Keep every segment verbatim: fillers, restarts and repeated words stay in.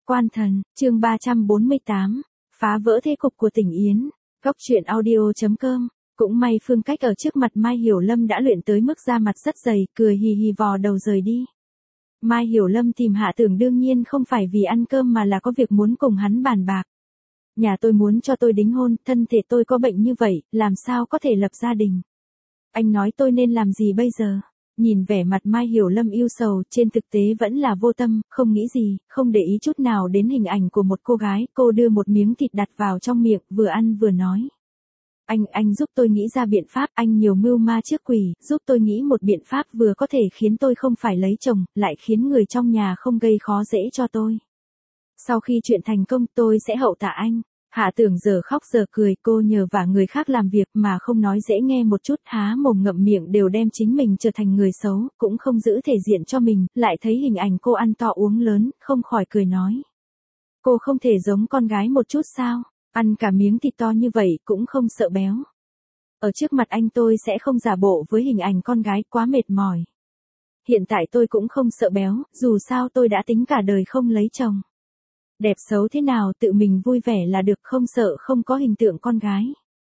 Quan Thần, chương ba trăm bốn mươi tám, phá vỡ thế cục của Tỉnh Yến. Góc truyện audio chấm com. Cũng may Phương Cách ở trước mặt Mai Hiểu Lâm đã luyện tới mức da mặt rất dày, cười hì hì vò đầu rời đi. Mai Hiểu Lâm tìm Hạ Tưởng đương nhiên không phải vì ăn cơm mà là có việc muốn cùng hắn bàn bạc. Nhà tôi muốn cho tôi đính hôn, thân thể tôi có bệnh như vậy, làm sao có thể lập gia đình. Anh nói tôi nên làm gì bây giờ? Nhìn vẻ mặt Mai Hiểu Lâm yêu sầu, trên thực tế vẫn là vô tâm, không nghĩ gì, không để ý chút nào đến hình ảnh của một cô gái, cô đưa một miếng thịt đặt vào trong miệng, vừa ăn vừa nói. Anh, anh giúp tôi nghĩ ra biện pháp, anh nhiều mưu ma trước quỷ, giúp tôi nghĩ một biện pháp vừa có thể khiến tôi không phải lấy chồng, lại khiến người trong nhà không gây khó dễ cho tôi. Sau khi chuyện thành công tôi sẽ hậu tạ anh. Hạ Tưởng giờ khóc giờ cười, cô nhờ vả người khác làm việc mà không nói dễ nghe một chút, há mồm ngậm miệng đều đem chính mình trở thành người xấu, cũng không giữ thể diện cho mình, lại thấy hình ảnh cô ăn to uống lớn, không khỏi cười nói. Cô không thể giống con gái một chút sao, ăn cả miếng thịt to như vậy cũng không sợ béo. Ở trước mặt anh tôi sẽ không giả bộ với hình ảnh con gái quá mệt mỏi. Hiện tại tôi cũng không sợ béo, dù sao tôi đã tính cả đời không lấy chồng. Đẹp xấu thế nào tự mình vui vẻ là được, không sợ không có hình tượng con gái.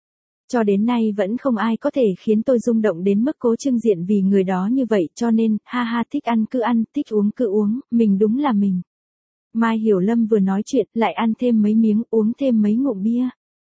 Cho đến nay vẫn không ai có thể khiến tôi rung động đến mức cố trưng diện vì người đó như vậy, cho nên, ha ha, thích ăn cứ ăn, thích uống cứ uống, mình đúng là mình. Mai Hiểu Lâm vừa nói chuyện, lại ăn thêm mấy miếng, uống thêm mấy ngụm bia.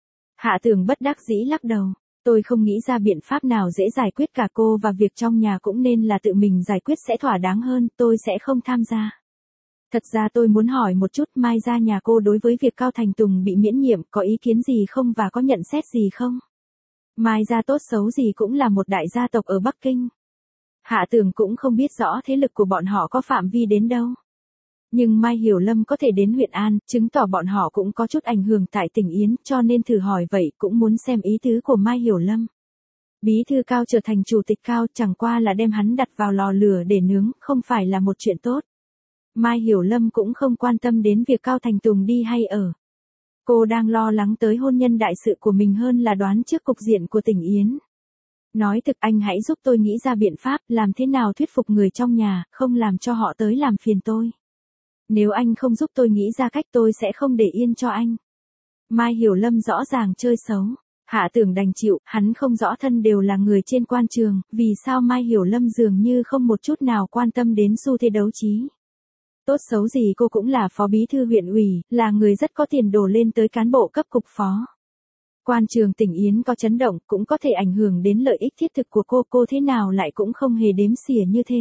Hạ Tưởng bất đắc dĩ lắc đầu, tôi không nghĩ ra biện pháp nào dễ giải quyết cả, cô và việc trong nhà cũng nên là tự mình giải quyết sẽ thỏa đáng hơn, tôi sẽ không tham gia. Thật ra tôi muốn hỏi một chút, Mai gia nhà cô đối với việc Cao Thành Tùng bị miễn nhiệm có ý kiến gì không và có nhận xét gì không? Mai gia tốt xấu gì cũng là một đại gia tộc ở Bắc Kinh. Hạ Tưởng cũng không biết rõ thế lực của bọn họ có phạm vi đến đâu. Nhưng Mai Hiểu Lâm có thể đến huyện An, chứng tỏ bọn họ cũng có chút ảnh hưởng tại Tỉnh Yến, cho nên thử hỏi vậy, cũng muốn xem ý tứ của Mai Hiểu Lâm. Bí thư Cao trở thành chủ tịch Cao chẳng qua là đem hắn đặt vào lò lửa để nướng, không phải là một chuyện tốt. Mai Hiểu Lâm cũng không quan tâm đến việc Cao Thành Tùng đi hay ở. Cô đang lo lắng tới hôn nhân đại sự của mình hơn là đoán trước cục diện của Tỉnh Yến. Nói thực, anh hãy giúp tôi nghĩ ra biện pháp, làm thế nào thuyết phục người trong nhà, không làm cho họ tới làm phiền tôi. Nếu anh không giúp tôi nghĩ ra cách tôi sẽ không để yên cho anh. Mai Hiểu Lâm rõ ràng chơi xấu. Hạ Tưởng đành chịu, hắn không rõ thân đều là người trên quan trường, vì sao Mai Hiểu Lâm dường như không một chút nào quan tâm đến xu thế đấu trí. Tốt xấu gì cô cũng là phó bí thư huyện ủy, là người rất có tiền đồ lên tới cán bộ cấp cục phó. Quan trường Tỉnh Yến có chấn động, cũng có thể ảnh hưởng đến lợi ích thiết thực của cô, cô thế nào lại cũng không hề đếm xỉa như thế.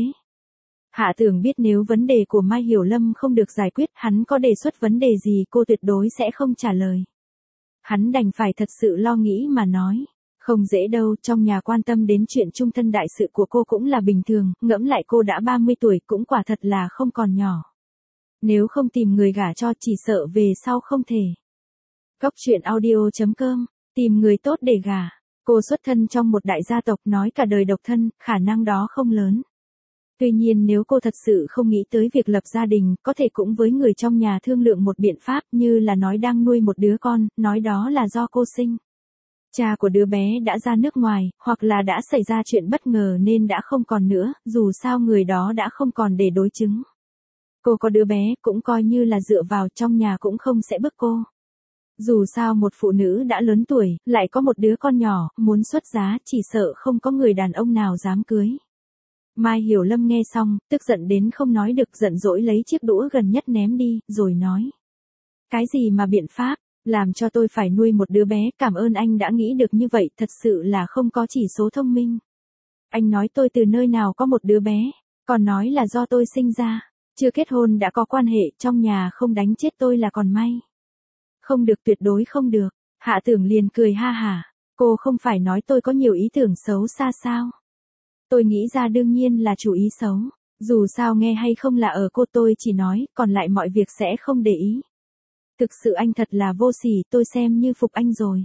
Hạ Tưởng biết nếu vấn đề của Mai Hiểu Lâm không được giải quyết, hắn có đề xuất vấn đề gì cô tuyệt đối sẽ không trả lời. Hắn đành phải thật sự lo nghĩ mà nói. Không dễ đâu, trong nhà quan tâm đến chuyện chung thân đại sự của cô cũng là bình thường, ngẫm lại cô đã ba mươi tuổi cũng quả thật là không còn nhỏ. Nếu không tìm người gả cho chỉ sợ về sau không thể. Góc truyện audio chấm com, tìm người tốt để gả. Cô xuất thân trong một đại gia tộc, nói cả đời độc thân, khả năng đó không lớn. Tuy nhiên nếu cô thật sự không nghĩ tới việc lập gia đình, có thể cũng với người trong nhà thương lượng một biện pháp, như là nói đang nuôi một đứa con, nói đó là do cô sinh. Cha của đứa bé đã ra nước ngoài, hoặc là đã xảy ra chuyện bất ngờ nên đã không còn nữa, dù sao người đó đã không còn để đối chứng. Cô có đứa bé, cũng coi như là dựa vào, trong nhà cũng không sẽ bức cô. Dù sao một phụ nữ đã lớn tuổi, lại có một đứa con nhỏ, muốn xuất giá, chỉ sợ không có người đàn ông nào dám cưới. Mai Hiểu Lâm nghe xong, tức giận đến không nói được, giận dỗi lấy chiếc đũa gần nhất ném đi, rồi nói. Cái gì mà biện pháp, làm cho tôi phải nuôi một đứa bé, cảm ơn anh đã nghĩ được như vậy, thật sự là không có chỉ số thông minh. Anh nói tôi từ nơi nào có một đứa bé, còn nói là do tôi sinh ra, chưa kết hôn đã có quan hệ, trong nhà không đánh chết tôi là còn may. Không được, tuyệt đối không được. Hạ Tưởng liền cười ha hả, cô không phải nói tôi có nhiều ý tưởng xấu xa sao? Tôi nghĩ ra đương nhiên là chủ ý xấu, dù sao nghe hay không là ở cô, tôi chỉ nói, còn lại mọi việc sẽ không để ý. Thực sự anh thật là vô sỉ, tôi xem như phục anh rồi.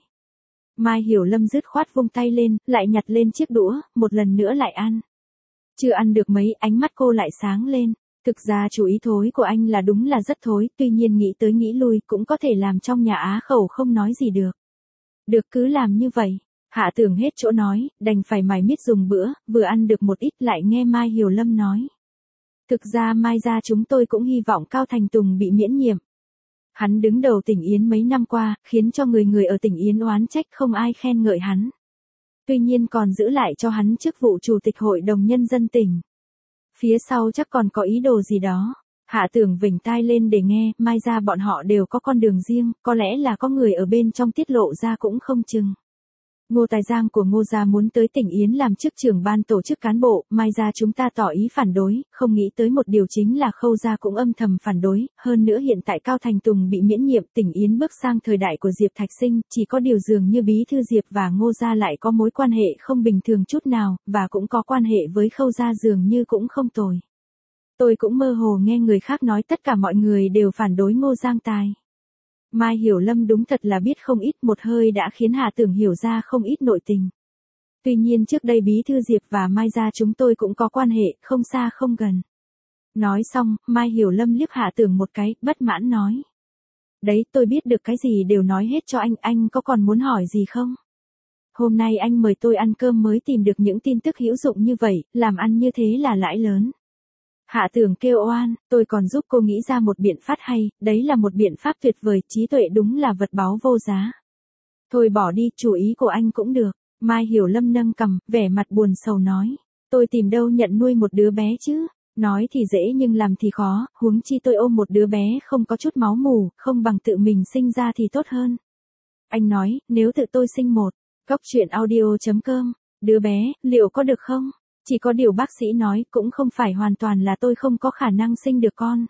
Mai Hiểu Lâm dứt khoát vung tay lên, lại nhặt lên chiếc đũa, một lần nữa lại ăn. Chưa ăn được mấy, ánh mắt cô lại sáng lên. Thực ra chủ ý thối của anh là đúng là rất thối, tuy nhiên nghĩ tới nghĩ lui cũng có thể làm trong nhà á khẩu không nói gì được. Được, cứ làm như vậy. Hạ Tưởng hết chỗ nói, đành phải mải miết dùng bữa, vừa ăn được một ít lại nghe Mai Hiểu Lâm nói. Thực ra Mai gia chúng tôi cũng hy vọng Cao Thành Tùng bị miễn nhiệm. Hắn đứng đầu tỉnh Yến mấy năm qua, khiến cho người người ở tỉnh Yến oán trách không ai khen ngợi hắn. Tuy nhiên còn giữ lại cho hắn chức vụ chủ tịch hội đồng nhân dân tỉnh. Phía sau chắc còn có ý đồ gì đó. Hạ Tưởng vểnh tai lên để nghe, mai ra bọn họ đều có con đường riêng, có lẽ là có người ở bên trong tiết lộ ra cũng không chừng. Ngô Tài Giang của Ngô gia muốn tới tỉnh Yến làm chức trưởng ban tổ chức cán bộ, mai ra chúng ta tỏ ý phản đối, không nghĩ tới một điều chính là Khâu gia cũng âm thầm phản đối, hơn nữa hiện tại Cao Thành Tùng bị miễn nhiệm, tỉnh Yến bước sang thời đại của Diệp Thạch Sinh, chỉ có điều dường như bí thư Diệp và Ngô gia lại có mối quan hệ không bình thường chút nào, và cũng có quan hệ với Khâu gia dường như cũng không tồi. Tôi cũng mơ hồ nghe người khác nói tất cả mọi người đều phản đối Ngô Giang Tài. Mai Hiểu Lâm đúng thật là biết không ít, một hơi đã khiến Hạ Tưởng hiểu ra không ít nội tình. Tuy nhiên trước đây bí thư Diệp và Mai gia chúng tôi cũng có quan hệ, không xa không gần. Nói xong, Mai Hiểu Lâm liếc Hạ Tưởng một cái, bất mãn nói. Đấy, tôi biết được cái gì đều nói hết cho anh, anh có còn muốn hỏi gì không? Hôm nay anh mời tôi ăn cơm mới tìm được những tin tức hữu dụng như vậy, làm ăn như thế là lãi lớn. Hạ Tưởng kêu oan, tôi còn giúp cô nghĩ ra một biện pháp hay, đấy là một biện pháp tuyệt vời, trí tuệ đúng là vật báu vô giá. Thôi bỏ đi, chủ ý của anh cũng được. Mai Hiểu Lâm nâng cằm, vẻ mặt buồn sầu nói. Tôi tìm đâu nhận nuôi một đứa bé chứ, nói thì dễ nhưng làm thì khó, huống chi tôi ôm một đứa bé không có chút máu mủ, không bằng tự mình sinh ra thì tốt hơn. Anh nói, nếu tự tôi sinh một, Cóc truyện audio chấm com, đứa bé, liệu có được không? Chỉ có điều bác sĩ nói cũng không phải hoàn toàn là tôi không có khả năng sinh được con.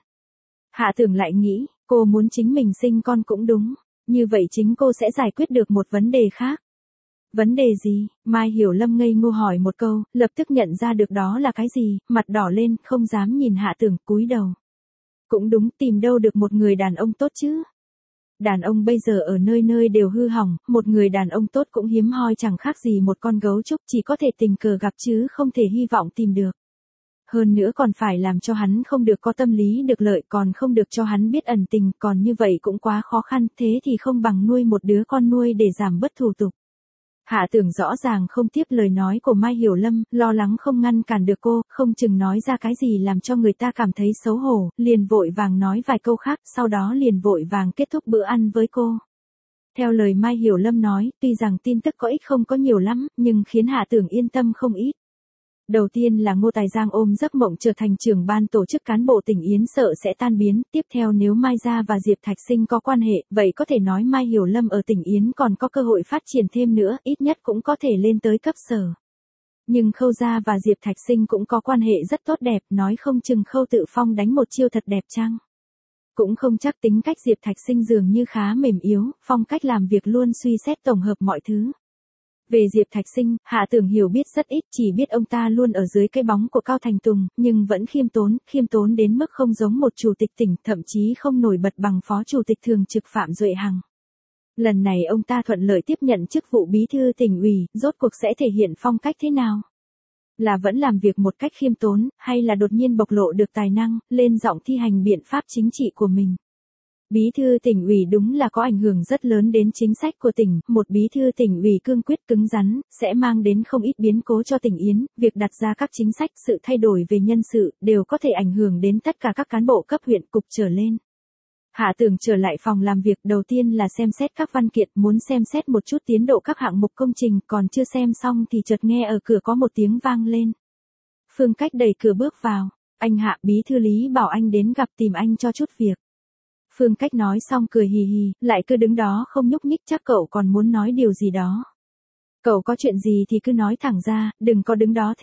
Hạ Tưởng lại nghĩ, cô muốn chính mình sinh con cũng đúng, như vậy chính cô sẽ giải quyết được một vấn đề khác. Vấn đề gì? Mai Hiểu Lâm ngây ngô hỏi một câu, lập tức nhận ra được đó là cái gì, mặt đỏ lên, không dám nhìn Hạ Tưởng, cúi đầu. Cũng đúng, tìm đâu được một người đàn ông tốt chứ. Đàn ông bây giờ ở nơi nơi đều hư hỏng, một người đàn ông tốt cũng hiếm hoi, chẳng khác gì một con gấu trúc, chỉ có thể tình cờ gặp chứ không thể hy vọng tìm được. Hơn nữa còn phải làm cho hắn không được có tâm lý được lợi, còn không được cho hắn biết ẩn tình, còn như vậy cũng quá khó khăn, thế thì không bằng nuôi một đứa con nuôi để giảm bớt thủ tục. Hạ Tưởng rõ ràng không tiếp lời nói của Mai Hiểu Lâm, lo lắng không ngăn cản được cô, không chừng nói ra cái gì làm cho người ta cảm thấy xấu hổ, liền vội vàng nói vài câu khác, sau đó liền vội vàng kết thúc bữa ăn với cô. Theo lời Mai Hiểu Lâm nói, tuy rằng tin tức có ích không có nhiều lắm, nhưng khiến Hạ Tưởng yên tâm không ít. Đầu tiên là Ngô Tài Giang ôm giấc mộng trở thành trưởng ban tổ chức cán bộ tỉnh Yến sợ sẽ tan biến, tiếp theo nếu Mai gia và Diệp Thạch Sinh có quan hệ, vậy có thể nói Mai Hiểu Lâm ở tỉnh Yến còn có cơ hội phát triển thêm nữa, ít nhất cũng có thể lên tới cấp sở. Nhưng Khâu gia và Diệp Thạch Sinh cũng có quan hệ rất tốt đẹp, nói không chừng Khâu Tự Phong đánh một chiêu thật đẹp chăng? Cũng không chắc, tính cách Diệp Thạch Sinh dường như khá mềm yếu, phong cách làm việc luôn suy xét tổng hợp mọi thứ. Về Diệp Thạch Sinh, Hạ Tưởng hiểu biết rất ít, chỉ biết ông ta luôn ở dưới cái bóng của Cao Thành Tùng, nhưng vẫn khiêm tốn, khiêm tốn đến mức không giống một chủ tịch tỉnh, thậm chí không nổi bật bằng phó chủ tịch thường trực Phạm Duệ Hằng. Lần này ông ta thuận lợi tiếp nhận chức vụ bí thư tỉnh ủy, rốt cuộc sẽ thể hiện phong cách thế nào? Là vẫn làm việc một cách khiêm tốn, hay là đột nhiên bộc lộ được tài năng, lên giọng thi hành biện pháp chính trị của mình? Bí thư tỉnh ủy đúng là có ảnh hưởng rất lớn đến chính sách của tỉnh, một bí thư tỉnh ủy cương quyết cứng rắn, sẽ mang đến không ít biến cố cho tỉnh Yến, việc đặt ra các chính sách, sự thay đổi về nhân sự, đều có thể ảnh hưởng đến tất cả các cán bộ cấp huyện cục trở lên. Hạ Tưởng trở lại phòng làm việc, đầu tiên là xem xét các văn kiện, muốn xem xét một chút tiến độ các hạng mục công trình, còn chưa xem xong thì chợt nghe ở cửa có một tiếng vang lên. Phương Cách đẩy cửa bước vào, anh Hạ, bí thư Lý bảo anh đến gặp tìm anh cho chút việc. Phương Cách nói xong cười hì hì, lại cứ đứng đó không nhúc nhích, chắc cậu còn muốn nói điều gì đó. Cậu có chuyện gì thì cứ nói thẳng ra, đừng có đứng đó thế.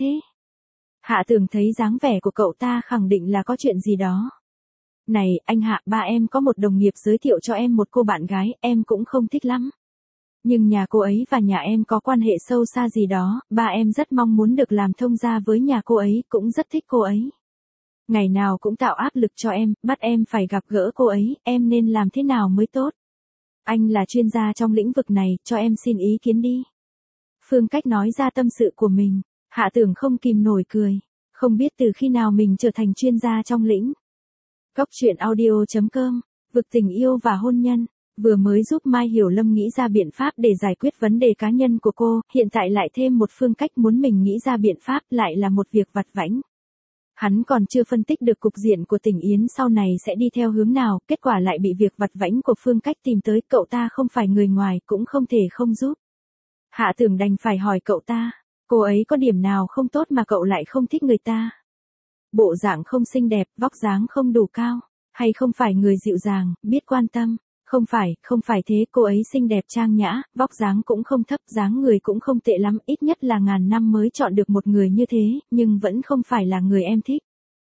Hạ Tưởng thấy dáng vẻ của cậu ta khẳng định là có chuyện gì đó. Này, anh Hạ, ba em có một đồng nghiệp giới thiệu cho em một cô bạn gái, em cũng không thích lắm. Nhưng nhà cô ấy và nhà em có quan hệ sâu xa gì đó, ba em rất mong muốn được làm thông gia với nhà cô ấy, cũng rất thích cô ấy. Ngày nào cũng tạo áp lực cho em, bắt em phải gặp gỡ cô ấy, em nên làm thế nào mới tốt? Anh là chuyên gia trong lĩnh vực này, cho em xin ý kiến đi. Phương Cách nói ra tâm sự của mình, Hạ Tưởng không kìm nổi cười, không biết từ khi nào mình trở thành chuyên gia trong lĩnh. Cóc truyện audio chấm com, vực tình yêu và hôn nhân, vừa mới giúp Mai Hiểu Lâm nghĩ ra biện pháp để giải quyết vấn đề cá nhân của cô, hiện tại lại thêm một Phương Cách muốn mình nghĩ ra biện pháp, lại là một việc vặt vãnh. Hắn còn chưa phân tích được cục diện của Tỉnh Yến sau này sẽ đi theo hướng nào, kết quả lại bị việc vặt vãnh của Phương Cách tìm tới, cậu ta không phải người ngoài cũng không thể không giúp. Hạ Tưởng đành phải hỏi cậu ta, cô ấy có điểm nào không tốt mà cậu lại không thích người ta? Bộ dạng không xinh đẹp, vóc dáng không đủ cao, hay không phải người dịu dàng, biết quan tâm? Không phải, không phải thế, cô ấy xinh đẹp trang nhã, vóc dáng cũng không thấp, dáng người cũng không tệ lắm, ít nhất là ngàn năm mới chọn được một người như thế, nhưng vẫn không phải là người em thích.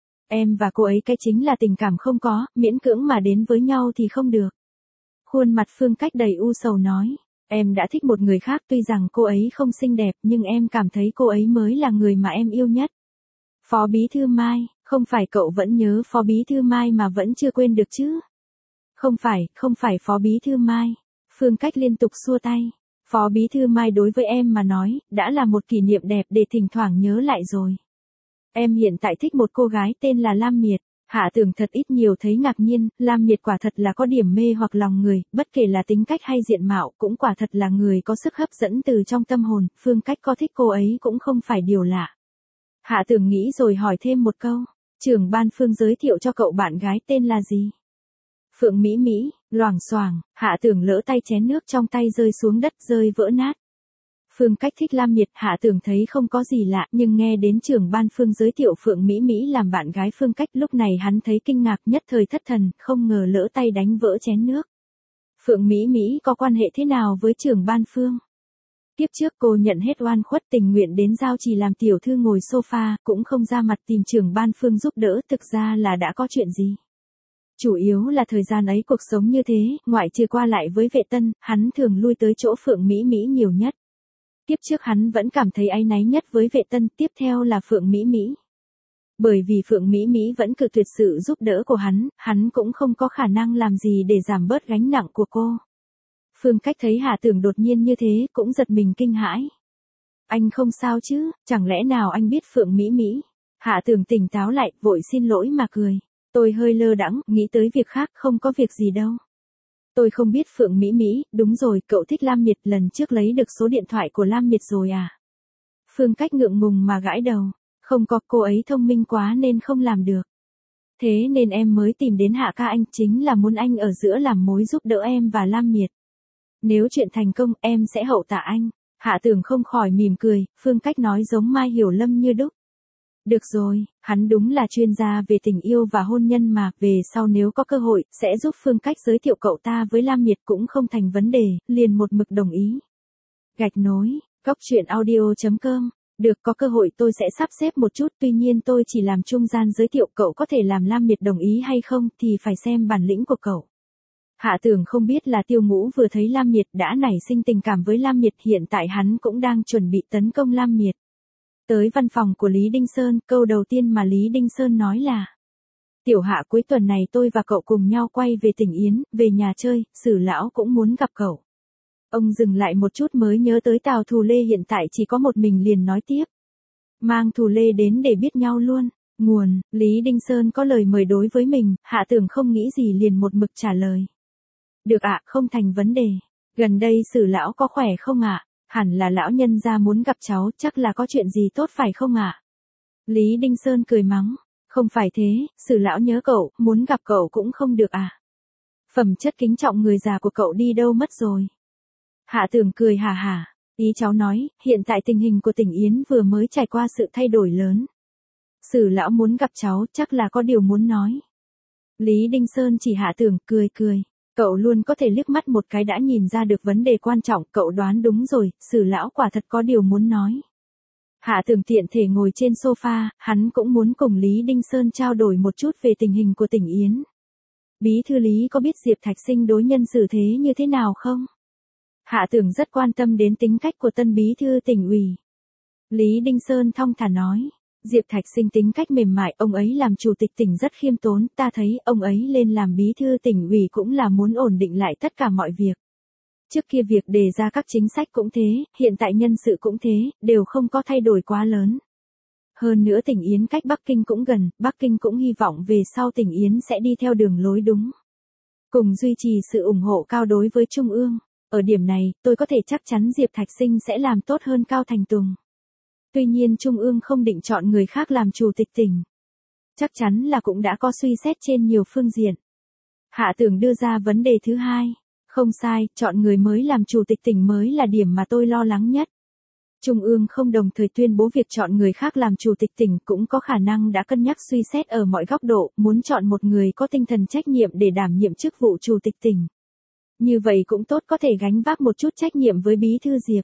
Em và cô ấy cái chính là tình cảm không có, miễn cưỡng mà đến với nhau thì không được. Khuôn mặt Phương Cách đầy u sầu nói, em đã thích một người khác, tuy rằng cô ấy không xinh đẹp nhưng em cảm thấy cô ấy mới là người mà em yêu nhất. Phó Bí Thư Mai, không phải cậu vẫn nhớ Phó Bí Thư Mai mà vẫn chưa quên được chứ? Không phải, không phải Phó Bí Thư Mai. Phương Cách liên tục xua tay. Phó Bí Thư Mai đối với em mà nói, đã là một kỷ niệm đẹp để thỉnh thoảng nhớ lại rồi. Em hiện tại thích một cô gái tên là Lam Miệt. Hạ Tưởng thật ít nhiều thấy ngạc nhiên, Lam Miệt quả thật là có điểm mê hoặc lòng người, bất kể là tính cách hay diện mạo, cũng quả thật là người có sức hấp dẫn từ trong tâm hồn, Phương Cách có thích cô ấy cũng không phải điều lạ. Hạ Tưởng nghĩ rồi hỏi thêm một câu, trưởng ban Phương giới thiệu cho cậu bạn gái tên là gì? Phượng Mỹ Mỹ, loảng xoảng, Hạ Tưởng lỡ tay chén nước trong tay rơi xuống đất rơi vỡ nát. Phương Cách thích Lam Miệt, Hạ Tưởng thấy không có gì lạ, nhưng nghe đến trưởng ban Phương giới thiệu Phượng Mỹ Mỹ làm bạn gái Phương Cách, lúc này hắn thấy kinh ngạc, nhất thời thất thần, không ngờ lỡ tay đánh vỡ chén nước. Phượng Mỹ Mỹ có quan hệ thế nào với trưởng ban Phương? Tiếp trước cô nhận hết oan khuất, tình nguyện đến giao trì làm tiểu thư ngồi sofa, cũng không ra mặt tìm trưởng ban Phương giúp đỡ, thực ra là đã có chuyện gì? Chủ yếu là thời gian ấy cuộc sống như thế, ngoại trừ qua lại với Vệ Tân, hắn thường lui tới chỗ Phượng Mỹ Mỹ nhiều nhất. Tiếp trước hắn vẫn cảm thấy áy náy nhất với Vệ Tân, tiếp theo là Phượng Mỹ Mỹ. Bởi vì Phượng Mỹ Mỹ vẫn cự tuyệt sự giúp đỡ của hắn, hắn cũng không có khả năng làm gì để giảm bớt gánh nặng của cô. Phương Cách thấy Hạ Tưởng đột nhiên như thế, cũng giật mình kinh hãi. Anh không sao chứ, chẳng lẽ nào anh biết Phượng Mỹ Mỹ? Hạ Tưởng tỉnh táo lại, vội xin lỗi mà cười. Tôi hơi lơ đãng, nghĩ tới việc khác, không có việc gì đâu. Tôi không biết Phượng Mỹ Mỹ, đúng rồi, cậu thích Lam Miệt, lần trước lấy được số điện thoại của Lam Miệt rồi à? Phương Cách ngượng ngùng mà gãi đầu. Không có, cô ấy thông minh quá nên không làm được. Thế nên em mới tìm đến Hạ ca anh, chính là muốn anh ở giữa làm mối giúp đỡ em và Lam Miệt. Nếu chuyện thành công, em sẽ hậu tạ anh. Hạ Tưởng không khỏi mỉm cười, Phương Cách nói giống Mai Hiểu Lâm như đúc. Được rồi, hắn đúng là chuyên gia về tình yêu và hôn nhân mà, về sau nếu có cơ hội, sẽ giúp Phương Cách giới thiệu cậu ta với Lam Miệt cũng không thành vấn đề, liền một mực đồng ý. Gạch nối, góc truyện audio chấm com. Được, có cơ hội tôi sẽ sắp xếp một chút, tuy nhiên tôi chỉ làm trung gian giới thiệu, cậu có thể làm Lam Miệt đồng ý hay không thì phải xem bản lĩnh của cậu. Hạ Tưởng không biết là Tiêu Ngũ vừa thấy Lam Miệt đã nảy sinh tình cảm với Lam Miệt, hiện tại hắn cũng đang chuẩn bị tấn công Lam Miệt. Tới văn phòng của Lý Đinh Sơn, câu đầu tiên mà Lý Đinh Sơn nói là: Tiểu Hạ, cuối tuần này tôi và cậu cùng nhau quay về tỉnh Yến, về nhà chơi, Sử lão cũng muốn gặp cậu. Ông dừng lại một chút mới nhớ tới Tào Thù Lê hiện tại chỉ có một mình liền nói tiếp. Mang Thù Lê đến để biết nhau luôn. Nguồn, Lý Đinh Sơn có lời mời đối với mình, Hạ Tưởng không nghĩ gì liền một mực trả lời. Được ạ, không thành vấn đề. Gần đây Sử lão có khỏe không ạ? Hẳn là lão nhân gia muốn gặp cháu, chắc là có chuyện gì tốt phải không ạ? Lý Đinh Sơn cười mắng. Không phải thế, Sử lão nhớ cậu, muốn gặp cậu cũng không được à? Phẩm chất kính trọng người già của cậu đi đâu mất rồi? Hạ Tưởng cười hà hà. Ý cháu nói, hiện tại tình hình của tỉnh Yến vừa mới trải qua sự thay đổi lớn. Sử lão muốn gặp cháu, chắc là có điều muốn nói. Lý Đinh Sơn chỉ Hạ Tưởng, cười cười. Cậu luôn có thể liếc mắt một cái đã nhìn ra được vấn đề quan trọng, cậu đoán đúng rồi, Sử lão quả thật có điều muốn nói. Hạ Tưởng tiện thể ngồi trên sofa, hắn cũng muốn cùng Lý Đinh Sơn trao đổi một chút về tình hình của tỉnh Yến. Bí thư Lý có biết Diệp Thạch Sinh đối nhân xử thế như thế nào không? Hạ Tưởng rất quan tâm đến tính cách của tân bí thư tỉnh ủy. Lý Đinh Sơn thong thả nói. Diệp Thạch Sinh tính cách mềm mại, ông ấy làm chủ tịch tỉnh rất khiêm tốn, ta thấy ông ấy lên làm bí thư tỉnh ủy cũng là muốn ổn định lại tất cả mọi việc. Trước kia việc đề ra các chính sách cũng thế, hiện tại nhân sự cũng thế, đều không có thay đổi quá lớn. Hơn nữa tỉnh Yến cách Bắc Kinh cũng gần, Bắc Kinh cũng hy vọng về sau tỉnh Yến sẽ đi theo đường lối đúng. Cùng duy trì sự ủng hộ cao đối với Trung ương. Ở điểm này, tôi có thể chắc chắn Diệp Thạch Sinh sẽ làm tốt hơn Cao Thành Tùng. Tuy nhiên Trung ương không định chọn người khác làm chủ tịch tỉnh. chắc chắn là cũng đã có suy xét trên nhiều phương diện. Hạ Tường đưa ra vấn đề thứ hai. Không sai, chọn người mới làm chủ tịch tỉnh mới là điểm mà tôi lo lắng nhất. Trung ương không đồng thời tuyên bố việc chọn người khác làm chủ tịch tỉnh, cũng có khả năng đã cân nhắc suy xét ở mọi góc độ, muốn chọn một người có tinh thần trách nhiệm để đảm nhiệm chức vụ chủ tịch tỉnh. Như vậy cũng tốt, có thể gánh vác một chút trách nhiệm với Bí thư Diệp.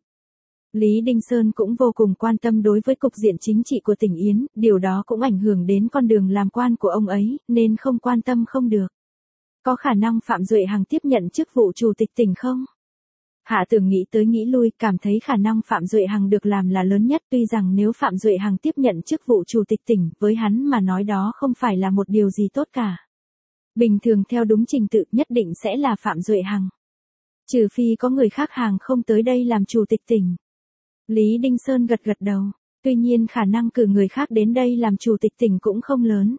Lý Đinh Sơn cũng vô cùng quan tâm đối với cục diện chính trị của tỉnh Yến, điều đó cũng ảnh hưởng đến con đường làm quan của ông ấy, nên không quan tâm không được. Có khả năng Phạm Duệ Hằng tiếp nhận chức vụ chủ tịch tỉnh không? Hạ Tường nghĩ tới nghĩ lui, cảm thấy khả năng Phạm Duệ Hằng được làm là lớn nhất, tuy rằng nếu Phạm Duệ Hằng tiếp nhận chức vụ chủ tịch tỉnh, với hắn mà nói đó không phải là một điều gì tốt cả. Bình thường theo đúng trình tự nhất định sẽ là Phạm Duệ Hằng. Trừ phi có người khác hàng không tới đây làm chủ tịch tỉnh. Lý Đinh Sơn gật gật đầu, tuy nhiên khả năng cử người khác đến đây làm chủ tịch tỉnh cũng không lớn.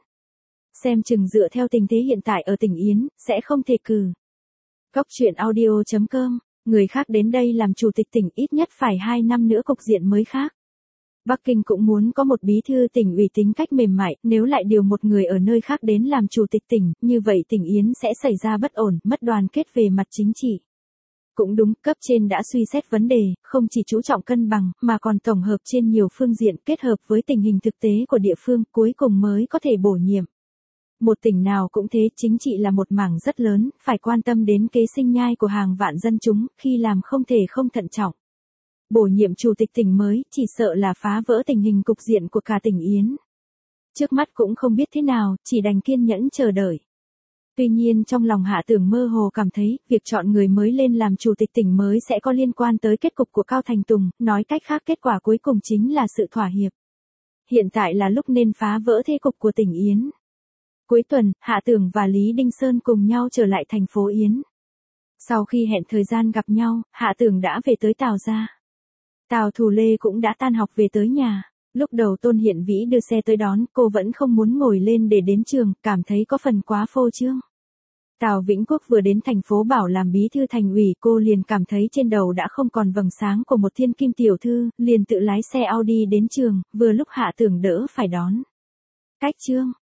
Xem chừng dựa theo tình thế hiện tại ở tỉnh Yến, sẽ không thể cử. Góc truyện audio chấm com, người khác đến đây làm chủ tịch tỉnh ít nhất phải hai năm nữa cục diện mới khác. Bắc Kinh cũng muốn có một bí thư tỉnh ủy tính cách mềm mại, nếu lại điều một người ở nơi khác đến làm chủ tịch tỉnh, như vậy tỉnh Yến sẽ xảy ra bất ổn, mất đoàn kết về mặt chính trị. Cũng đúng, cấp trên đã suy xét vấn đề, không chỉ chú trọng cân bằng, mà còn tổng hợp trên nhiều phương diện, kết hợp với tình hình thực tế của địa phương, cuối cùng mới có thể bổ nhiệm. Một tỉnh nào cũng thế, chính trị là một mảng rất lớn, phải quan tâm đến kế sinh nhai của hàng vạn dân chúng, khi làm không thể không thận trọng. Bổ nhiệm chủ tịch tỉnh mới, chỉ sợ là phá vỡ tình hình cục diện của cả tỉnh Yến. Trước mắt cũng không biết thế nào, chỉ đành kiên nhẫn chờ đợi. Tuy nhiên trong lòng Hạ Tường mơ hồ cảm thấy, việc chọn người mới lên làm chủ tịch tỉnh mới sẽ có liên quan tới kết cục của Cao Thành Tùng, nói cách khác kết quả cuối cùng chính là sự thỏa hiệp. Hiện tại là lúc nên phá vỡ thế cục của tỉnh Yến. Cuối tuần, Hạ Tường và Lý Đinh Sơn cùng nhau trở lại thành phố Yến. Sau khi hẹn thời gian gặp nhau, Hạ Tường đã về tới Tào gia. Tào Thù Lê cũng đã tan học về tới nhà. Lúc đầu Tôn Hiện Vĩ đưa xe tới đón, cô vẫn không muốn ngồi lên để đến trường, cảm thấy có phần quá phô trương. Tào Vĩnh Quốc vừa đến thành phố Bảo làm bí thư thành ủy, cô liền cảm thấy trên đầu đã không còn vầng sáng của một thiên kim tiểu thư, liền tự lái xe Audi đến trường, vừa lúc Hạ Tường đỡ phải đón. Cách chương